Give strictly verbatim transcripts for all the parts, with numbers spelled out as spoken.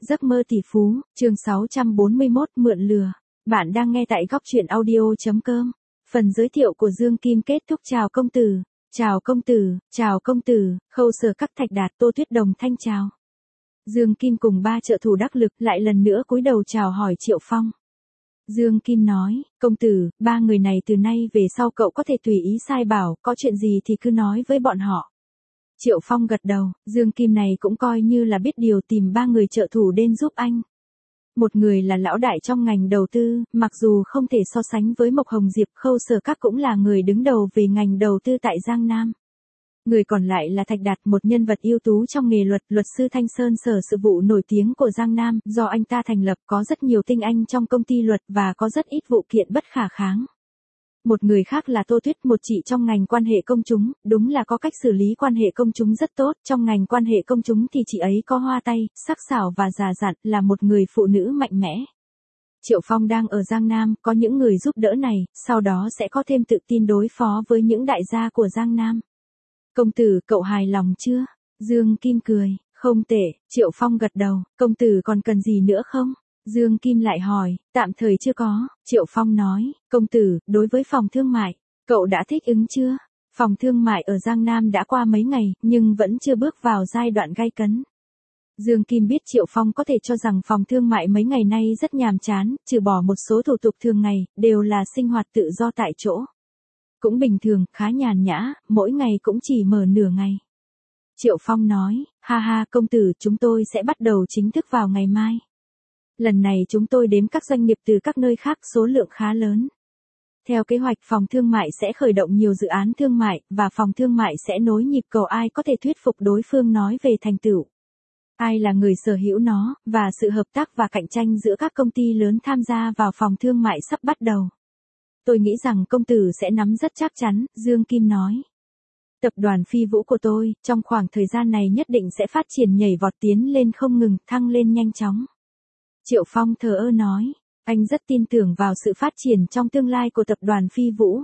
Giấc mơ tỷ phú, chương sáu trăm bốn mươi mốt, mượn lừa. Bạn đang nghe tại góc truyện audio.com. Phần giới thiệu của Dương Kim kết thúc. Chào công tử, chào công tử, chào công tử, Khâu Sở Các Thạch Đạt, Tô Tuyết Đồng thanh chào. Dương Kim cùng ba trợ thủ đắc lực lại lần nữa cúi đầu chào hỏi Triệu Phong. Dương Kim nói, công tử, ba người này từ nay về sau cậu có thể tùy ý sai bảo, có chuyện gì thì cứ nói với bọn họ. Triệu Phong gật đầu, Dương Kim này cũng coi như là biết điều, tìm ba người trợ thủ đến giúp anh. Một người là lão đại trong ngành đầu tư, mặc dù không thể so sánh với Mộc Hồng Diệp, Khâu Sở Các cũng là người đứng đầu về ngành đầu tư tại Giang Nam. Người còn lại là Thạch Đạt, một nhân vật ưu tú trong nghề luật, luật sư Thanh Sơn, sở sự vụ nổi tiếng của Giang Nam, do anh ta thành lập, có rất nhiều tinh anh trong công ty luật và có rất ít vụ kiện bất khả kháng. Một người khác là Tô Tuyết, một chị trong ngành quan hệ công chúng, đúng là có cách xử lý quan hệ công chúng rất tốt, trong ngành quan hệ công chúng thì chị ấy có hoa tay, sắc sảo và già dặn, là một người phụ nữ mạnh mẽ. Triệu Phong đang ở Giang Nam, có những người giúp đỡ này, sau đó sẽ có thêm tự tin đối phó với những đại gia của Giang Nam. Công tử, cậu hài lòng chưa? Dương Kim cười, không tệ. Triệu Phong gật đầu, công tử còn cần gì nữa không? Dương Kim lại hỏi, tạm thời chưa có. Triệu Phong nói, công tử, đối với phòng thương mại, cậu đã thích ứng chưa? Phòng thương mại ở Giang Nam đã qua mấy ngày, nhưng vẫn chưa bước vào giai đoạn gay cấn. Dương Kim biết Triệu Phong có thể cho rằng phòng thương mại mấy ngày nay rất nhàm chán, trừ bỏ một số thủ tục thường ngày, đều là sinh hoạt tự do tại chỗ. Cũng bình thường, khá nhàn nhã, mỗi ngày cũng chỉ mở nửa ngày. Triệu Phong nói, ha ha công tử, chúng tôi sẽ bắt đầu chính thức vào ngày mai. Lần này chúng tôi đếm các doanh nghiệp từ các nơi khác, số lượng khá lớn. Theo kế hoạch, phòng thương mại sẽ khởi động nhiều dự án thương mại, và phòng thương mại sẽ nối nhịp cầu ai có thể thuyết phục đối phương nói về thành tựu. Ai là người sở hữu nó, và sự hợp tác và cạnh tranh giữa các công ty lớn tham gia vào phòng thương mại sắp bắt đầu. Tôi nghĩ rằng công tử sẽ nắm rất chắc chắn, Dương Kim nói. Tập đoàn Phi Vũ của tôi, trong khoảng thời gian này nhất định sẽ phát triển nhảy vọt tiến lên không ngừng, thăng lên nhanh chóng. Triệu Phong thờ ơ nói, anh rất tin tưởng vào sự phát triển trong tương lai của tập đoàn Phi Vũ.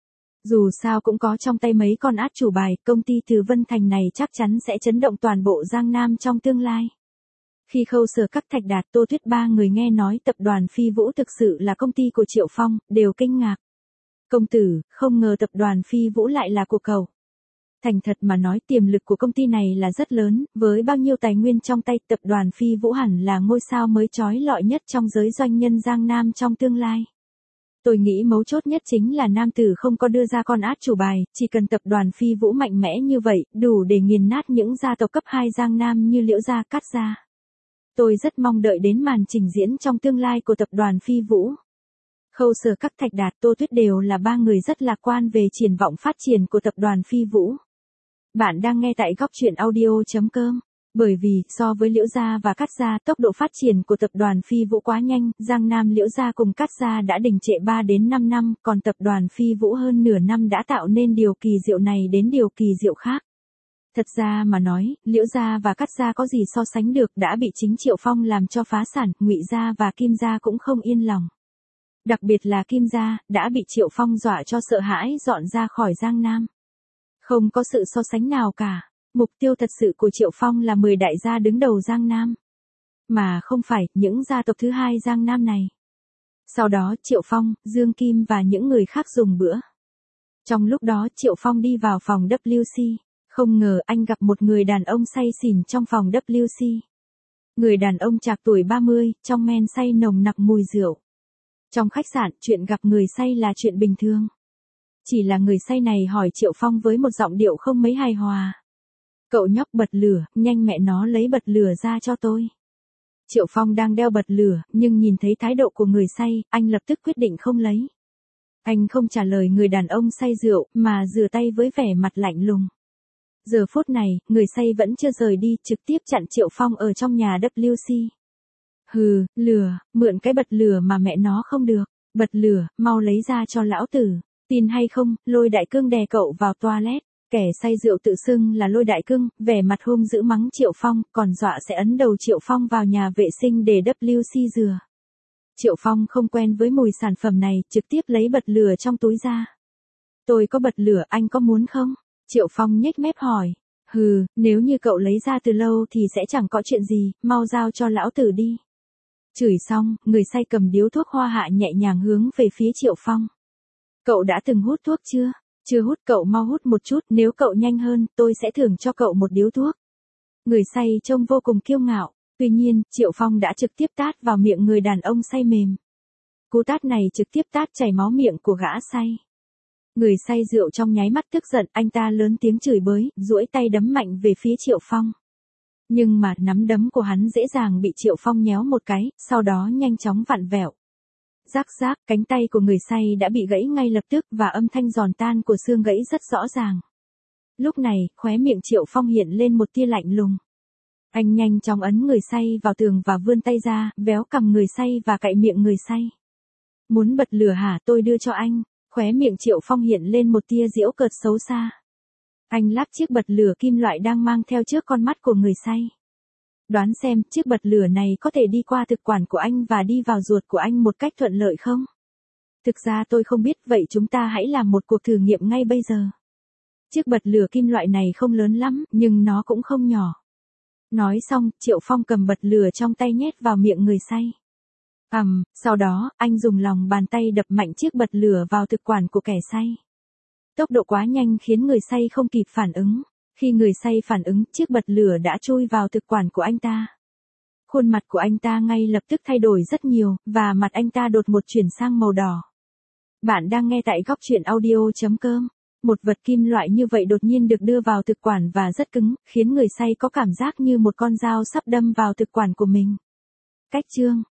Dù sao cũng có trong tay mấy con át chủ bài, công ty từ Vân Thành này chắc chắn sẽ chấn động toàn bộ Giang Nam trong tương lai. Khi Khâu Sở Các, Thạch Đạt, Tô Tuyết ba người nghe nói tập đoàn Phi Vũ thực sự là công ty của Triệu Phong, đều kinh ngạc. Công tử, không ngờ tập đoàn Phi Vũ lại là của cậu. Thành thật mà nói, tiềm lực của công ty này là rất lớn, với bao nhiêu tài nguyên trong tay, tập đoàn Phi Vũ hẳn là ngôi sao mới chói lọi nhất trong giới doanh nhân Giang Nam trong tương lai. Tôi nghĩ mấu chốt nhất chính là nam tử không có đưa ra con át chủ bài, chỉ cần tập đoàn Phi Vũ mạnh mẽ như vậy, đủ để nghiền nát những gia tộc cấp hai Giang Nam như Liễu gia, Cát gia. Tôi rất mong đợi đến màn trình diễn trong tương lai của tập đoàn Phi Vũ. Khâu Sở Các, Thạch Đạt, Tô Tuyết đều là ba người rất lạc quan về triển vọng phát triển của tập đoàn Phi Vũ. Bạn đang nghe tại góc truyện audio.com. Bởi vì, so với Liễu gia và Cát gia, tốc độ phát triển của tập đoàn Phi Vũ quá nhanh, Giang Nam Liễu gia cùng Cát gia đã đình trệ ba đến năm năm, còn tập đoàn Phi Vũ hơn nửa năm đã tạo nên điều kỳ diệu này đến điều kỳ diệu khác. Thật ra mà nói, Liễu gia và Cát gia có gì so sánh được, đã bị chính Triệu Phong làm cho phá sản, Ngụy gia và Kim gia cũng không yên lòng. Đặc biệt là Kim gia, đã bị Triệu Phong dọa cho sợ hãi dọn ra khỏi Giang Nam. Không có sự so sánh nào cả, mục tiêu thật sự của Triệu Phong là mười đại gia đứng đầu Giang Nam. Mà không phải, những gia tộc thứ hai Giang Nam này. Sau đó Triệu Phong, Dương Kim và những người khác dùng bữa. Trong lúc đó Triệu Phong đi vào phòng W C. Không ngờ anh gặp một người đàn ông say xỉn trong phòng W C. Người đàn ông trạc tuổi ba mươi, trong men say nồng nặc mùi rượu. Trong khách sạn, chuyện gặp người say là chuyện bình thường. Chỉ là người say này hỏi Triệu Phong với một giọng điệu không mấy hài hòa. Cậu nhóc, bật lửa, nhanh mẹ nó lấy bật lửa ra cho tôi. Triệu Phong đang đeo bật lửa, nhưng nhìn thấy thái độ của người say, anh lập tức quyết định không lấy. Anh không trả lời người đàn ông say rượu, mà rửa tay với vẻ mặt lạnh lùng. Giờ phút này, người say vẫn chưa rời đi, trực tiếp chặn Triệu Phong ở trong nhà W C. Hừ, lửa, mượn cái bật lửa mà mẹ nó không được. Bật lửa, mau lấy ra cho lão tử. Tin hay không, Lôi Đại Cương đè cậu vào toilet. Kẻ say rượu tự xưng là Lôi Đại Cương, vẻ mặt hung dữ mắng Triệu Phong, còn dọa sẽ ấn đầu Triệu Phong vào nhà vệ sinh để W C rửa. Triệu Phong không quen với mùi sản phẩm này, trực tiếp lấy bật lửa trong túi ra. Tôi có bật lửa, anh có muốn không? Triệu Phong nhếch mép hỏi. Hừ, nếu như cậu lấy ra từ lâu thì sẽ chẳng có chuyện gì, mau giao cho lão tử đi. Chửi xong, người say cầm điếu thuốc hoa hạ nhẹ nhàng hướng về phía Triệu Phong. Cậu đã từng hút thuốc chưa? Chưa hút, cậu mau hút một chút, nếu cậu nhanh hơn, tôi sẽ thưởng cho cậu một điếu thuốc. Người say trông vô cùng kiêu ngạo, tuy nhiên, Triệu Phong đã trực tiếp tát vào miệng người đàn ông say mềm. Cú tát này trực tiếp tát chảy máu miệng của gã say. Người say rượu trong nháy mắt tức giận, anh ta lớn tiếng chửi bới, duỗi tay đấm mạnh về phía Triệu Phong. Nhưng mà nắm đấm của hắn dễ dàng bị Triệu Phong nhéo một cái, sau đó nhanh chóng vặn vẹo. Rắc rác, cánh tay của người say đã bị gãy ngay lập tức và âm thanh giòn tan của xương gãy rất rõ ràng. Lúc này, khóe miệng Triệu Phong hiện lên một tia lạnh lùng. Anh nhanh chóng ấn người say vào tường và vươn tay ra, véo cằm người say và cạy miệng người say. Muốn bật lửa hả, tôi đưa cho anh. Khóe miệng Triệu Phong hiện lên một tia giễu cợt xấu xa. Anh lắp chiếc bật lửa kim loại đang mang theo trước con mắt của người say. Đoán xem, chiếc bật lửa này có thể đi qua thực quản của anh và đi vào ruột của anh một cách thuận lợi không? Thực ra tôi không biết, vậy chúng ta hãy làm một cuộc thử nghiệm ngay bây giờ. Chiếc bật lửa kim loại này không lớn lắm, nhưng nó cũng không nhỏ. Nói xong, Triệu Phong cầm bật lửa trong tay nhét vào miệng người say. Ầm, um, sau đó, anh dùng lòng bàn tay đập mạnh chiếc bật lửa vào thực quản của kẻ say. Tốc độ quá nhanh khiến người say không kịp phản ứng. Khi người say phản ứng, chiếc bật lửa đã chui vào thực quản của anh ta. Khuôn mặt của anh ta ngay lập tức thay đổi rất nhiều, và mặt anh ta đột ngột chuyển sang màu đỏ. Bạn đang nghe tại góc truyện audio chấm com. Một vật kim loại như vậy đột nhiên được đưa vào thực quản và rất cứng, khiến người say có cảm giác như một con dao sắp đâm vào thực quản của mình. Cách chương